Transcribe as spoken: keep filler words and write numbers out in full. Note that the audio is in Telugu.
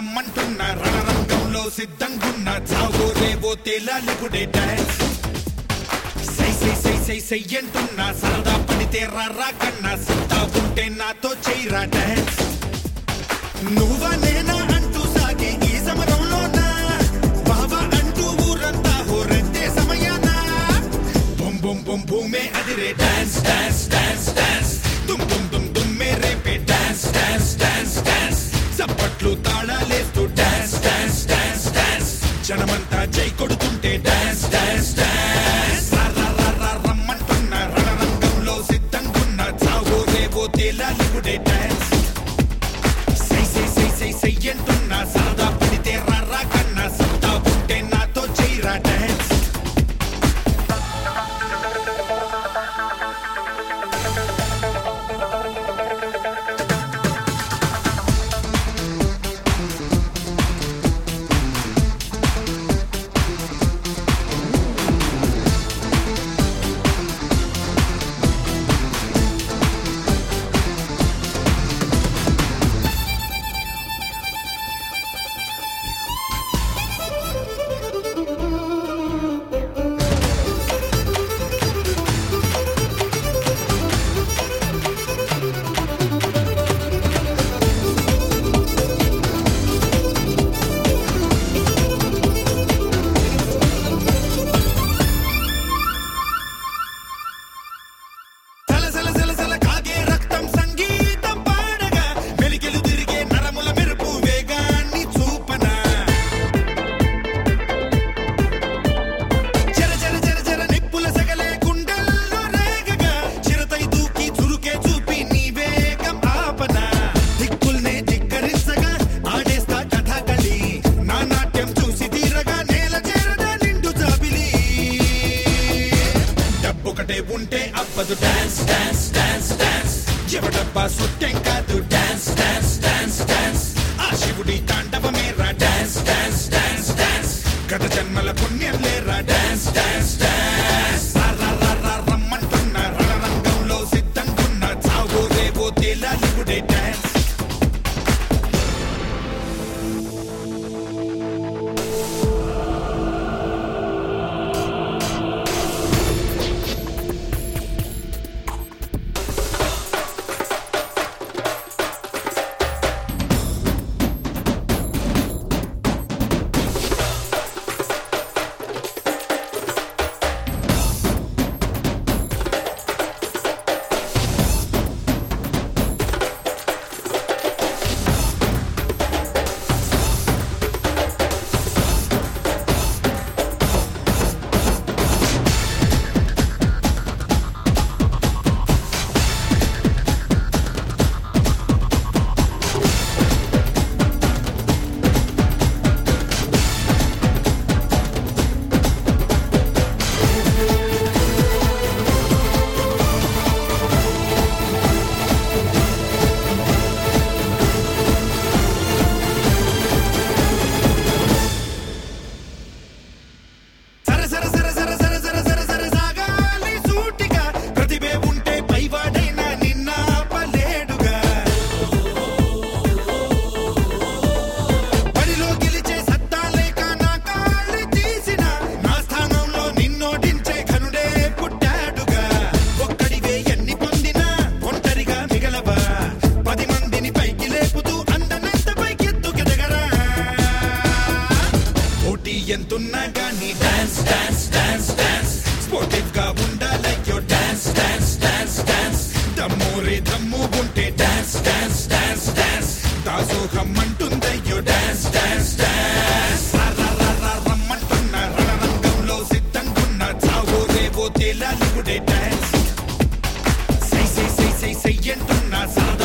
రమ్మంటున్న రణరంగంలో సిద్ధంగున్న చావో రేవో తేలాలిపుడే డాన్స్ సై సై సై సై సై అంటున్నా సరదా పడితే రారా కన్నా సిద్ధా ఉంటే నాతో చేయరా డాన్స్ నువ్వా నేనా అంటూ సాగే ఈ సమరంలోనా బాబా అంటూ ఊరంతా హోరెత్తే సమయాన బొం బొం బొం భూమే అదిరే డాన్స్ డాన్స్ డాన్స్ డాన్స్ దుమ్ దుమ్ దుమ్ దుమ్మే రేపే డాన్స్ డాన్స్ డాన్స్ డాన్స్ చప్పట్లు తాళాలేస్తూ డాన్స్ డాన్స్ డాన్స్ డాన్స్ జనమంతా జై కొడుతుంటే డాన్స్ డాన్స్ డాన్స్ రమ్మంటున్న రణరంగంలో సిద్ధంగున్న చావో రేవో తేలాలిపుడే డాన్స్ సై సై సై సై సై అంటున్నా సరదా పడితే రారా కన్నా సత్తా ఉంటే నాతో చేయరా డాన్స్ ఉంటే అవ్వదు డాన్స్ డాన్స్ డాన్స్ డాన్స్ ఎవడబ్బా సుట్టెం కాదు డాన్స్ డాన్స్ డాన్స్ డాన్స్ ఆ శివుడి తాండవమేరా డాన్స్ డాన్స్ డాన్స్ డాన్స్ గత జన్మల పుణ్యం లేరా డాన్స్ డాన్స్ డాన్స్ రమ్మంటున్న రణరంగంలో సిద్ధంగున్న చావో రేవో తేలాలిపుడే డాన్స్ ఎంతున్నా గానీ dance dance dance dance sportive గా ఉండాలయ్యో డాన్స్ డాన్స్ డాన్స్ డాన్స్ దమ్ము రే దమ్ము ఉంటే డాన్స్ డాన్స్ డాన్స్ డాన్స్ దాసోహం అంటుందయ్యో డాన్స్ డాన్స్ డాన్స్ రమ్మంటున్న రణరంగంలో సిద్ధంగున్న చావో రేవో తేలాలిపుడే డాన్స్ సై సై సై సై సై అంటున్నా సరదా